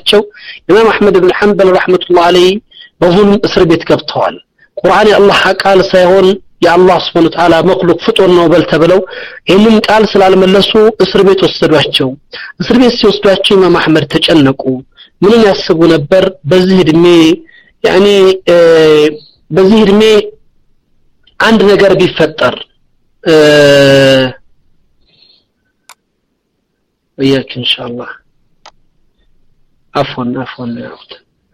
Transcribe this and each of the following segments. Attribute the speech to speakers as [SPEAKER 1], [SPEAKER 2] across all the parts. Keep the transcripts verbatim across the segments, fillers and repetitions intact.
[SPEAKER 1] ያላቸው ኢማም አህመድ ኢብኑ ሐንበል ረህመቱላህ ዐለይሂ በዙልም እስር ቤት ገብተዋል ቁርአን የአላህ ቃል ሳይሆን የአላህ Subhanahu Wa Ta'ala መخلوق ፍጡር ነው በል ተብለው ይሄንን ቃል ስላልመለሱ እስር ቤት ወሰዷቸው እስር ቤት ሲወስዷቸው ኢማም አህመድ ተጨነቁ ምን ያስቡ ነበር በዚህ እድሜ يعني በዚህ እድሜ አንድ ነገር ቢፈጠር وياك ان شاء الله عفوا عفوا يا اخت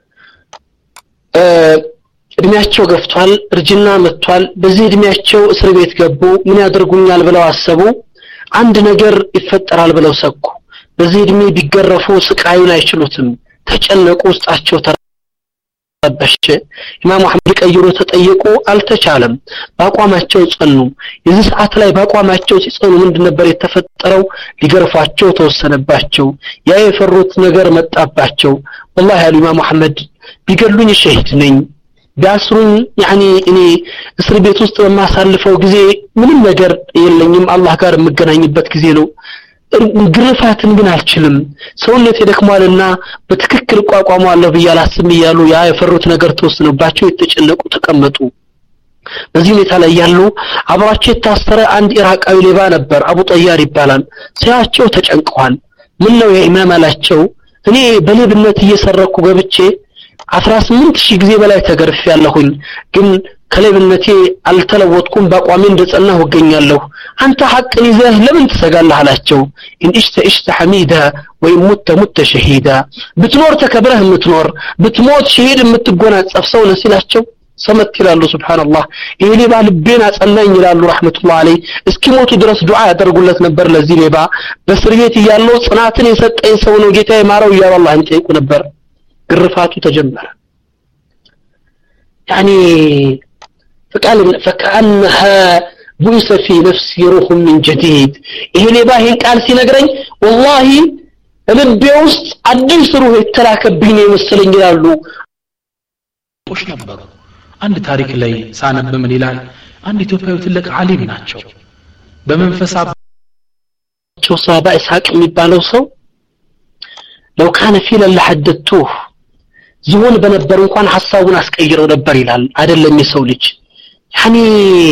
[SPEAKER 1] እድሜያቸው ገፍቷል እርጅና መጥቷል በዚህ እድሜያቸው እስር ቤት ገቡ ምን ያደርጉኛል ብለው አሰቡ አንድ ነገር ይፈጠራል ብለው ሰኩ በዚህ እድሜ ቢገረፉ ስቃዩን አይችሉትም ተጨነቁ ውስጣቸው ተረበሸ ኢማም አህመድ ቀይሮ ተጠየቁ አልተቻለም ባቋማቸው ጸኑ የዚህ ሰዓት ላይ ባቋማቸው ሲጸኑ ምንድን ነበር የተፈጠረው ሊገርፋቸው ተወሰነባቸው ያ የፈሩት ነገር መጣባቸው والله ያሉ ኢማም አህመድ ቢገሉኝ ሸሂድ ነኝ ቢያስሩኝ يعني እኔ እስር ቤት ውስጥ በማሳልፈው ጊዜ ምንም ነገር የለኝም አላህ ጋር የምገናኝበት ጊዜ ነው ግርፋትን ግን አልችልም ሰውነት ይደክማልና በትክክል ቋቋማለሁ በያላስም ይያሉ ያ የፈሩት ነገር ተወስነባቸው የተጨነቁ ተቀመጡ በዚህ ሁኔታ ላይ ያሉ አብራቸው የታሰረ አንድ ኢራቃዊ ሌባ ነበር አቡ ጠያር ይባላል ሲያቸው ተጨንቀዋል ምን ነው የኢማም አላቸው እኔ በሌብነት እየሰረኩ ገብቼ አስራ ስምንት ሺህ ጊዜ በላይ ተገርፍ ያለሁኝ ግን ከሌብነቴ አልተለወጥኩም ባቋሜ እንደጸናሁ እገኛለሁ አንተ ሐቅን ይዘህ ለምን ትሰጋለህ አላቸው ان اشت اشت حميدا ويموت مت شهيدا بتنور ተከብረህ የምትኖር بتموت شهيد የምትጎናጸፍ ሰው ነህ ሲላቸው ሰመት ይላሉ ሱብሃንአላህ ይሄ ሌባ ልቤን አጸናኝ ይላሉ ረህመቱላህ ዐለይሂ እስኪሞቱ ድረስ ዱዓ ያደርጉለት ነበር ለዚህ ሌባ በእስር ቤት ያለው ጽናትን የሰጠኝ ሰው ነው ጌታዬ ማረው ይላሉ አላህን ጠይቁ ነበር ግርፋቱ ተጀመረ يعني فقال فكأنها بوس في نفسي روح من جديد ይሄ ሌባ ይሄን ቃል ሲነግረኝ والله ልቤ ውስጥ አዲስ ሩህ የተላከብኝ ነው መሰለኝ ይላሉ ቁሽ ነበሩ አንድ ታሪክ ላይ ሳነብ ምን ይላል አንድ ኢትዮጵያዊ ትልቅ ዓሊም ናቸው በመንፈሳቸው ሳባ ኢስሐቅ የሚባለው ሰው لو كان فيلا لحددته ዝሆን በነበር እንኳን ሐሳቡን አስቀይረው ነበር ይላል አይደለም የሰው ልጅ يعني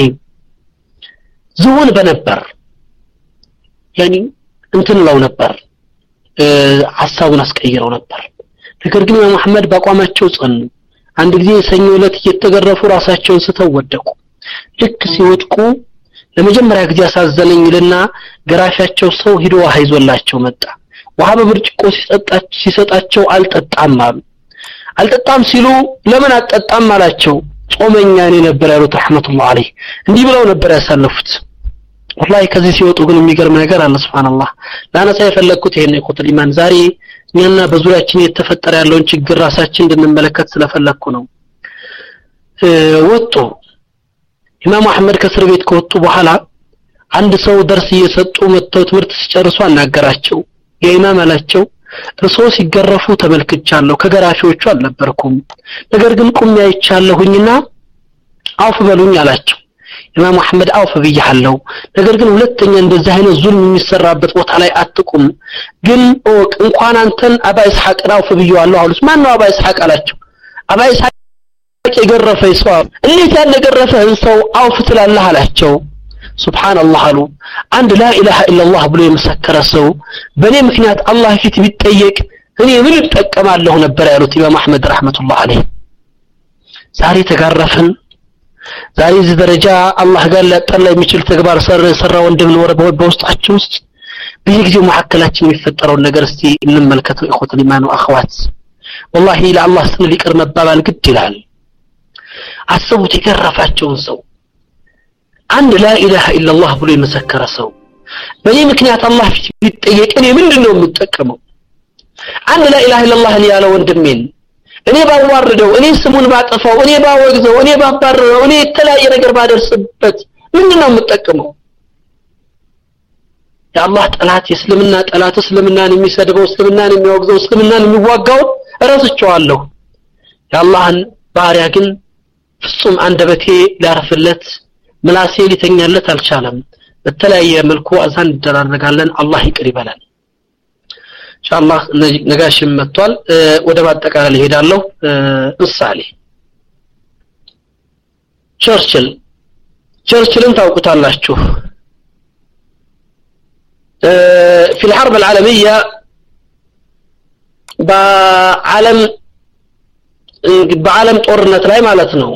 [SPEAKER 1] ዝሆን በነበር يعني እንትን ነው ነበር ሐሳቡን አስቀይረው ነበር ነገር ግን ኢማም አህመድ ባቋማቸው ጸኑ አንድ ጊዜ ሰኞ ዕለት እየተገረፉ ራሳቸውን ስተው ወደቁ ልክ ሲወድቁ ለመጀመሪያ ጊዜ አሳዘነኝ ይልና ገራፊያቸው ሰው ሄዶ ውሃ ይዞላቸው መጣ ውሃ በብርጭቆ ሲሰጣቸው ሲሰጣቸው አልጠጣም አሉ አልጠጣም ሲሉ ለምን አጠጣም አላቸው ጾመኛ ነኝ ነበር ያሉት ረህመቱላህ ዐለይሂ እንዲህ ብለው ነበር ያሳለፉት والله ከዚህ ሲወጡ ግን የሚገርም ነገር አለ ሱብሃንአላህ ላነሳ የፈለኩት ይሄን የቁጥር ኢማን ዛሬ እኛና በዙሪያችን የተፈጠረ ያለውን ችግር ራሳችን እንድንመለከት ስለፈለኩ ነው ወጡ ኢማም አህመድ ከእስር ቤት ከወጡ በኋላ አንድ ሰው ደርስ እየሰጡ መጥተው ትምህርት ሲጨርሱ አናገራቸው የኢማም አላቸው እርሶ ሲገረፉ ተመልክቻለሁ ከገራፊዎቹ አልነበርኩም ነገር ግን ቁም ያይቻለሁኝና አውፍ በሉኝ አላቸው ኢማም አህመድ አውፍ ብያለሁ ነገር ግን ሁለተኛ እንደዚህ አይነት ዙልም የሚሰራበት ቦታ ላይ አትቁም ግን ኦቅ እንኳን አንተን አባ ኢስሐቅ አውፍ ብያለሁ አሉት ማን ነው አባ ኢስሐቅ አላቸው አባ ኢስሐቅ የገረፈው ሰው እንዴት ያለ ገረፈህን ሰው አውፍ ትላለህ አላቸው ሱብሃንአላህ አሉ አንድ ላ ኢላሃ ኢላላህ ብሎ የመሰከረ ሰው በኔ ምክንያት አላህ ፊት ቢጠየቅ እኔ ምን ተጠቀማለሁ ነበር ያሉት ኢማም አህመድ ረህመቱላህ ዐለይሂ ዛሬ ተጋረፈን ዛሬ እዚህ ደረጃ አላህ ጋር ሊያጣላ የሚችል ተግባር ሰራ ወንድም ነው በውስጣችን ውስጥ በየጊዜው መሐከላችን የሚፈጠረው ነገር እስቲ እንመልከተው ኢኹት ኢማኑ አኽዋት والله ለአላህ ስለ ይቅር መባባል ግድ ይላል አስቡት የገረፋቸውን ሰው አንድ ላ ኢላሃ ኢላላህ ብሎ የመሰከረ ሰው በኔ ምክንያት አላህ ፊት ቢጠየቅ እኔ ምንድነው የምጠቀመው አንድ ላ ኢላሃ ኢላላህ ያለ ወንድሜን እኔ ባዋርደው እኔ ስሙን ባጠፋው እኔ ባወግዘው እኔ ባባረረው እኔ የተለያየ ነገር ባደርስበት ምንድነው የምጠቀመው የአላህ ጠላት የእስልምና ጠላት እስልምናን የሚሰድበው እስልምናን የሚወግዘው እስልምናን የሚዋጋው እረስቸዋለሁ የአላህን ባሪያ ግን ፍጹም አንደበቴ ሊያርፍለት ምላሴ ሊተኛለት አልቻለም በተለያየ መልኩ አዛን ደራረጋለን አላህ ይቅር ይበላል ኢንሻአላህ ነጋሽም መጥቷል ወደ ማጠቃለል ሄዳለሁ ምሳሌ ቸርችል ቸርችልን ታውቁታላችሁ في الحرب العالمية بعالم بعالم ጦርነት ላይ ማለት ነው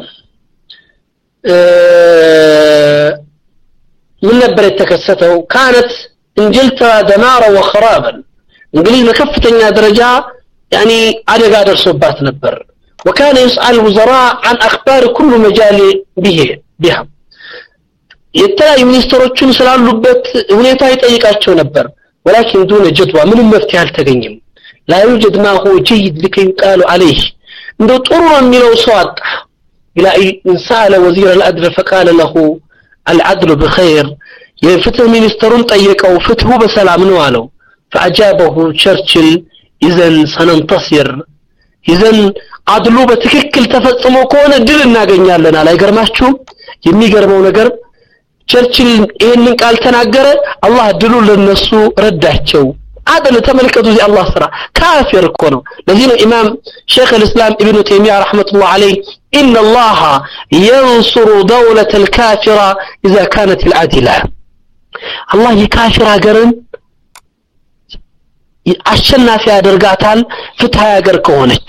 [SPEAKER 1] ምን ነበር የተከሰተው كانت انجلترا دمارا وخرابا እንግሊዝ በከፍተኛ ደረጃ يعني አደጋ ደርሶባት ነበር وكان يسأل الوزراء عن اخبار كل مجال به بها የተለያዩ ሚኒስትሮችን ስላሉበት ሁኔታ ይጠይቃቸው ነበር ولكن دون جدوى ምንም መፍትሄ አልተገኘም لا يوجد ما هو جيد لكي يقال عليه እንደው ጥሩ የሚለው ሰው አጣ إلى أن سأل وزير العدل فقال له العدل بخير የፍትህ ሚኒስትሩን ጠየቀው ፍትሁ በሰላም ነው አለው فأجابه تشرشل إذن سننتصر إذن عدلو በትክክል ተፈጽሞ ከሆነ ድል እናገኛለን አለ አይገርማችሁም የሚገርመው ነገር ቸርችል ይሄንን ቃል ተናገረ አላህ ድሉን ለነሱ ረዳቸው አደለ ተመልከቱ እዚህ አላህ ስራ ካፊር እኮ ነው ለዚህ ነው ኢማም ሼክ الاسلام ابن تيميه رحمه الله عليه ان الله ينصر دولة الكافرة اذا كانت العادلة الله يكافر ሀገርን አሸናፊ ያደርጋታል ፍትሃ ሀገር ከሆነች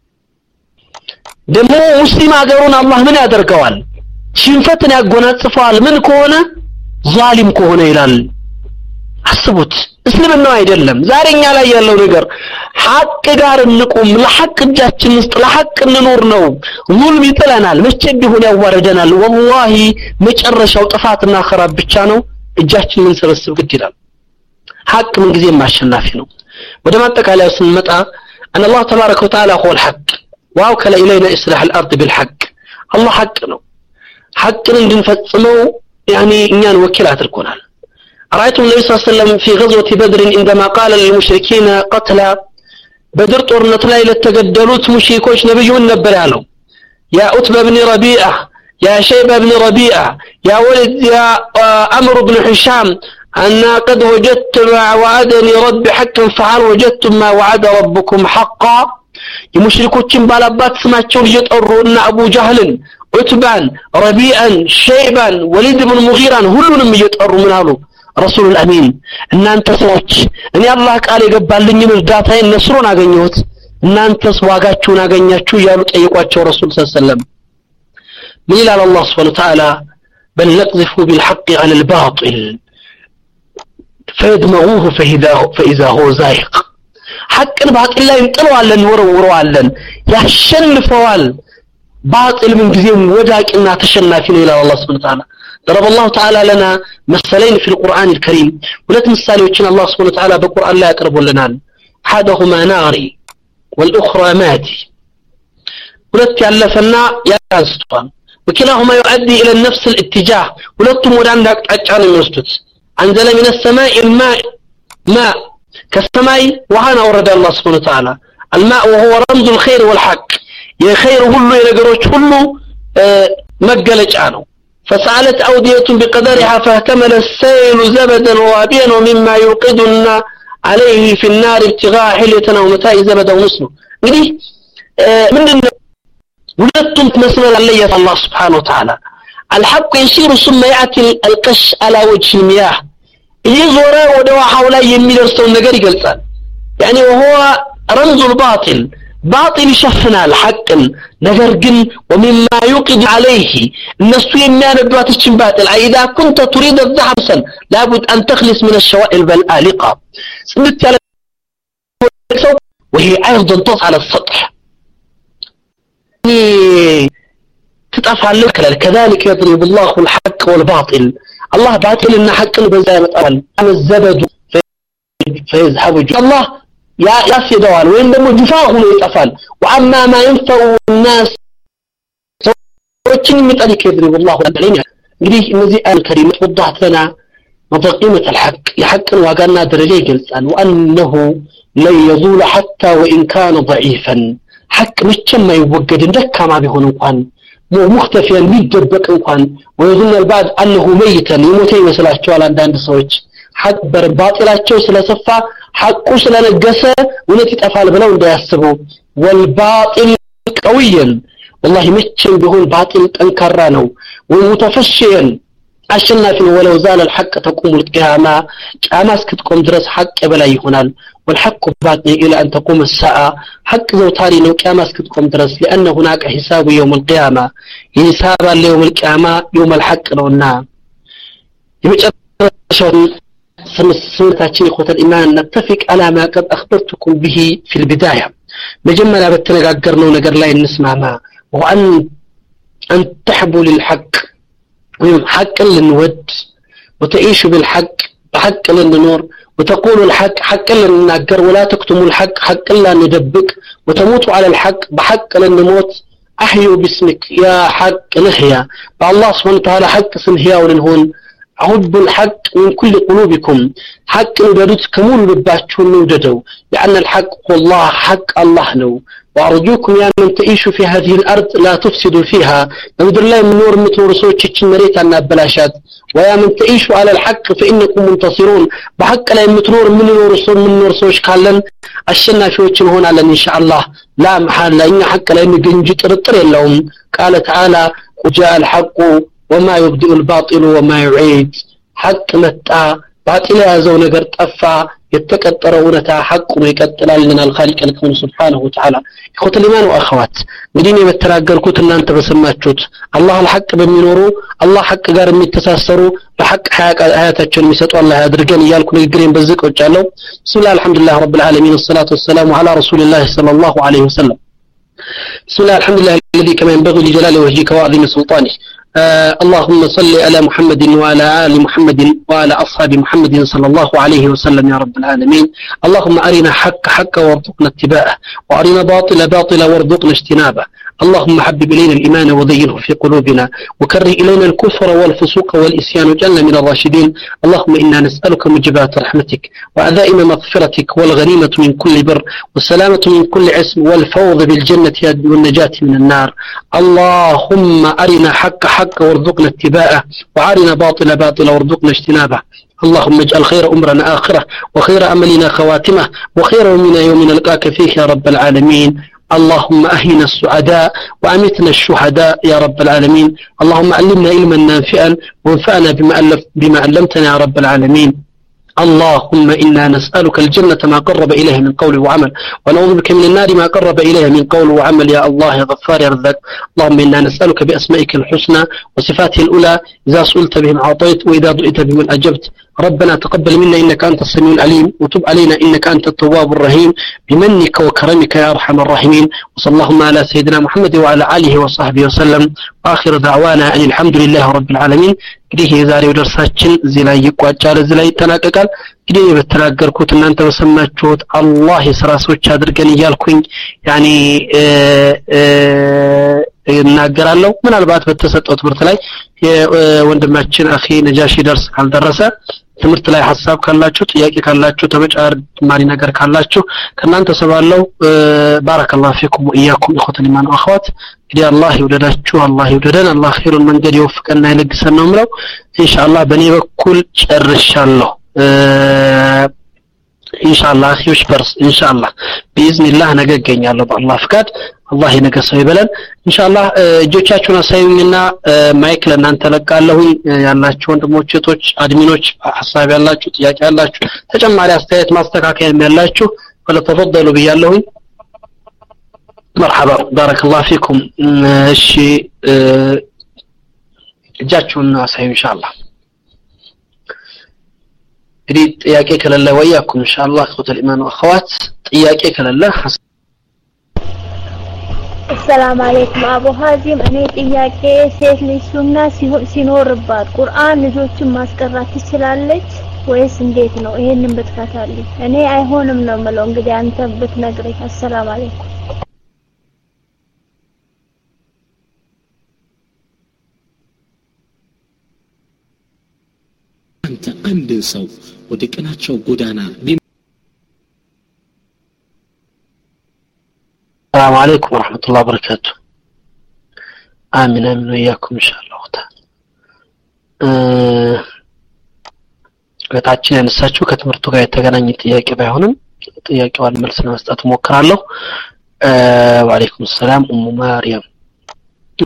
[SPEAKER 1] ደግሞ ሙስሊም ሀገሩን አላህ ምን ያደርገዋል ሽንፈትን ያጎናጽፈዋል ምን ከሆነ ዛሊም ከሆነ ይላል አስቡት እስልምናው አይደለም ዛሬኛ ላይ ያለው ነገር ሐቅ ጋር እንቁም ለሐቅ እጃችን ውስጥ ለሐቅ እንኖር ነው ዙልም ይጥለናል መቼም ቢሆን ያዋረደናል ወላሂ መጨረሻው ጥፋትና خراب ብቻ ነው እጃችን ምን ሰበስብ ግድ ይላል ሐቅ ምን ጊዜ ማሸናፊ ነው ወደ ማጠቃለያው ስንመጣ ان الله تبارك وتعالى هو الحق واوكل الينا اصلاح الارض بالحق الله حق ነው حقን እንድንፈጽመው يعني እኛን ወኪል አድርጎናል رايت النبي صلى الله عليه وسلم في غزوة بدر عندما قال للمشركين قتلى بدر ጦርነት ላይ ለተገደሉት ሙሽሪኮች ነብዩን ነበር ያለው يا عتبة بن ربيعة يا شيبة بن ربيعة يا ولد يا عمرو بن هشام أنا قد وجدت ما وعدني ربي حقا فهل وجدتم ما وعد ربكم حقا المشركوችን ባላባት ስማቸውን እየጠሩና አቡ ጃህልን ዑትባን ረቢአን ሸይባን ወሊድ ብን ሙጊራን ሁሉንም እየጠሩ ምን አሉ رسول الأمين ان انت ሰዎች እኔ አላህ ቃል የገባልኝን እርዳታዬን ነስሩን አገኘሁት እናንተስ ዋጋችሁን አገኛችሁ ያሉ ጠይቋቸው ረሱል ሰለላሁ ዐለይሂ ወሰለም ምን ይላል አላህ Subhanahu Wa Ta'ala بل نقذف بالحق على الباطل فيدمغوه فإذا هو زاهق حقن باطل ላይ እንጥለዋለን ወረወረዋለን ያሸንፈዋል باطل من ጊዜም ወዳቂና ተሸናፊ ነው ይላል አላህ Subhanahu Wa Ta'ala ضرب الله تعالى لنا مثلين في القرآن الكريم ሁለት ምሳሌዎችን አላህ Subhanahu Wa Ta'ala በቁርአን ላይ ያቀርቡልናል حدهما ناري والأخرى مادي ሁለት ያለፈና ያንስቷል وكلاهما يؤدي إلى نفس الاتجاه ሁለቱም ወደ አንድ አቅጣጫ ነው የሚወስዱት أنزل من السماء الماء ماء كالسماء وهنا أورد الله سبحانه وتعالى الماء وهو رمز الخير والحق يا خير كله ينقروش كله آه مقلج عنه فسألت أودية بقدرها فاحتمل السيل زبدا وابيا ومما يوقدنا عليه في النار ابتغاء حلية ومتاع زبدا ونصنه قدي آه من ولدتم تمثل علي الله سبحانه وتعالى الحق يسير ثم يأتي القش على وجه المياه يزور ودوا حوله يميل رستون نجري قلتان يعني وهو رمز الباطل باطل شفنا الحق نجرجن ومما يوقد عليه الناس يميان بواتش باطل إذا كنت تريد الذهب سن لابد أن تخلص من الشوائب الآلقة وهي أيضا تطلع على السطح تتفعل لك كذلك يضرب الله الحق والباطل الله باطل إن حق بزاي متقال أما الزبد فيذهب الله يا يا دوال وين دم جفاهم يتفعل وأما ما ينفع الناس وكن متقالك يضرب الله العليم قريه النزي الكريمة وضحت لنا مدى قيمة الحق يحق وقالنا درجي جلسان وأنه لن يزول حتى وإن كان ضعيفا حق مش ما يوجد دكا ما بيهون وقان مختفيا بيدبك وقان ويظن البعض أنه ميتا يموتي مثل أشتوال عند عند صوت ሐቅ በባጢላቸው ስለሰፋ ሐቁ ስለነገሰ እውነት ይጠፋል ብለው እንዳያስቡ والباطل قويا والله مچም ቢሆን باطل ጠንካራ ነው ومتفشيا አሸናፊ ነው ولو زال الحق تقوم القيامه ቂያማ እስክትቆም ድረስ ሐቅ በላይ ይሆናል والحق باقي الى ان تقوم الساعه حق ዘውታሪ ነው ቂያማ እስክትቆም ድረስ لان هناك حساب يوم القيامه حساب يوم القيامه يوم الحق ነውና የመጨረሻው ስምንታችን ይቆተል ኢማን نتفق على ما قد اخبرتكم به في البدايه መጀመሪያ በተነጋገርነው ነገር ላይ እንስማማ وان ان تحبوا للحق حق للود وتعيش بالحق بحق للنور وتقولوا الحق حق للناجر ولا تكتموا الحق حق لا ندبك وتموتوا على الحق بحق للنموت احيوا باسمك يا حق نحيا بالله سبحانه وتعالى حق سنحيا ولنهون عب الحق من كل قلوبكم حق وددت كمول لباچون نوددو لان الحق هو الله حق الله نو وارجوكم يا من تعيشوا في هذه الارض لا تفسدوا فيها بمدر الله من نور متورسوچ اچ مريت انا بلاشات ويا من تعيشوا على الحق فانكم منتصرون بحق لا يمتنور من نورسو من نورسوچ كالن اشنافيوچ እንሆናለን ان شاء الله لا محال ان حق لا يمجنج ጥርጥር የለውም قال تعالى وجاء الحق وما يبدئ الباطل وما يعيد حق متى باطل ያዘው ነገር ጠፋ የተቀጠረው እውነታ ሐቁ ነው ይቀጥላል لنا الخالق الكون سبحانه وتعالى اخوة الايمان واخوات እንግዲህ የመተናገርኩት እናንተ በሰማችሁት አላህ الحق በሚኖሩ አላህ ሐቅ ጋር የሚተሳሰሩ በሐቅ ሐያታቸውን የሚሰጡ አላህ ያድርገን እያልኩ ንግግሬን በዚህ ቆጫለሁ ሱብሃን አልহামዱሊላህ ረብል ዓለሚን والصلاه والسلام على رسول الله صلى الله عليه وسلم بسم الله الحمد لله الذي كما ينبغي لجلال وجهك وعظيم سلطانه آه اللهم صل على محمد وعلى آل محمد وعلى أصحاب محمد صلى الله عليه وسلم يا رب العالمين اللهم أرنا حق حق وارزقنا اتباعه وأرنا باطل باطل وارزقنا اجتنابه اللهم حبب إلينا الإيمان وزينه في قلوبنا وكره إلينا الكفر والفسوق والإسيان وجعلنا من الراشدين اللهم إنا نسألك موجبات رحمتك وعزائم مغفرتك والغنيمة من كل بر والسلامة من كل اسم والفوز بالجنة والنجاة من النار اللهم أرنا حق حق وارزقنا اتباعه وعارنا باطل باطل وارزقنا اجتنابه اللهم اجعل خير أمرنا آخرة وخير أملنا خواتمه وخير يومنا يوم نلقاك فيه يا رب العالمين اللهم أهينا السعداء وأمتنا الشهداء يا رب العالمين اللهم علمنا علما نافعا وانفعنا بما, بما علمتنا يا رب العالمين اللهم إنا نسألك الجنة ما قرب إليها من قول وعمل ونعوذ بك من النار ما قرب إليها من قول وعمل يا الله يا غفار يا رزاق اللهم إنا نسألك بأسمائك الحسنى وصفاته الأولى إذا سئلت بهم أعطيت وإذا دعيت بهم أجبت ربنا تقبل منا إنك أنت السميع العليم وتب علينا إنك أنت التواب الرحيم بمنك وكرمك يا أرحم الراحمين وصلى اللهم على سيدنا محمد وعلى آله وصحبه وسلم وآخر دعوانا أن الحمد لله رب العالمين እንግዲህ የዛሬው ደርሳችን እዚህ ላይ ይቋጫል እዚህ ላይ ይተናቀቃል እንግዲህ በተናገርኩት እናንተ በሰማችሁት አላህ የሥራ ሰዎች አድርገን ይያልኩኝ ያኒ እናገራለሁ ምናልባት በተሰጠው ትምህርት ላይ የወንድማችን አኺ ነጃሺ ደርስ ካልደረሰ ትምህርት ላይ ሐሳብ ካላችሁ ጥያቄ ካላችሁ ተጨማሪ ነገር ካላችሁ ከናንተ ሰባለው ባረከላሁ ፊኩም ወኢያኩም እخوة الإيمان واخوات እንግዲህ አላህ ይወደዳችሁ አላህ ይወደደን አላህ ኸይሩን መንገድ ይወፍቀና ይለግሰን ነው ምለው ኢንሻአላህ በኔ በኩል ጨርሻለሁ ኢንሻአላህ አኺዎች በርስ ኢንሻአላህ باذنillah ነገ እገኛለሁ በአላህ ፍቃድ አላህ ይነገሰው ይበለን ኢንሻአላህ እጆቻችሁን አሳዩኝና ማይክ ለእናንተ ለቃለሁኝ ያላችሁ ወንድሞች እህቶች አድሚኖች ሐሳብ ያላችሁ ጥያቄ ያላችሁ ተጨማሪ አስተያየት ማስተካከያ ያላችሁ ፈለተፈضሉ ብያለሁኝ مرحبا بارك الله فيكم እሺ እጃችሁን አሳዩ ኢንሻአላህ እንግዲህ ጥያቄ ከሌለ ወያኩም ኢንሻአላህ እخوة الإيمان واخوات ጥያቄ ከሌለ
[SPEAKER 2] السلام عليكم አቡ ሀዚም እኔ ጥያቄ ሴት ልጅ ሱና ሲኖርባት ቁርአን ልጆችን ማስቀራት ትችላለች ወይስ እንዴት ነው ይሄንን ብትከታልኝ እኔ አይሆንም ነው ማለት እንግዲህ አንተ ብትነግረኝ السلام عليكم
[SPEAKER 3] አንተ አንድ ሰው ወደ ቀናቸው ጎዳና
[SPEAKER 1] السلام عليكم ورحمة الله وبركاته آمين آمين وإياكم إن شاء الله تعالى እታችን ያነሳችው ከትምህርቱ ጋር የተገናኘ ጥያቄ ባይሆንም ጥያቄዋን መልስ ለመስጠት ሞክራለሁ። ወአለይኩም ሰላም ኡሙ ማርያም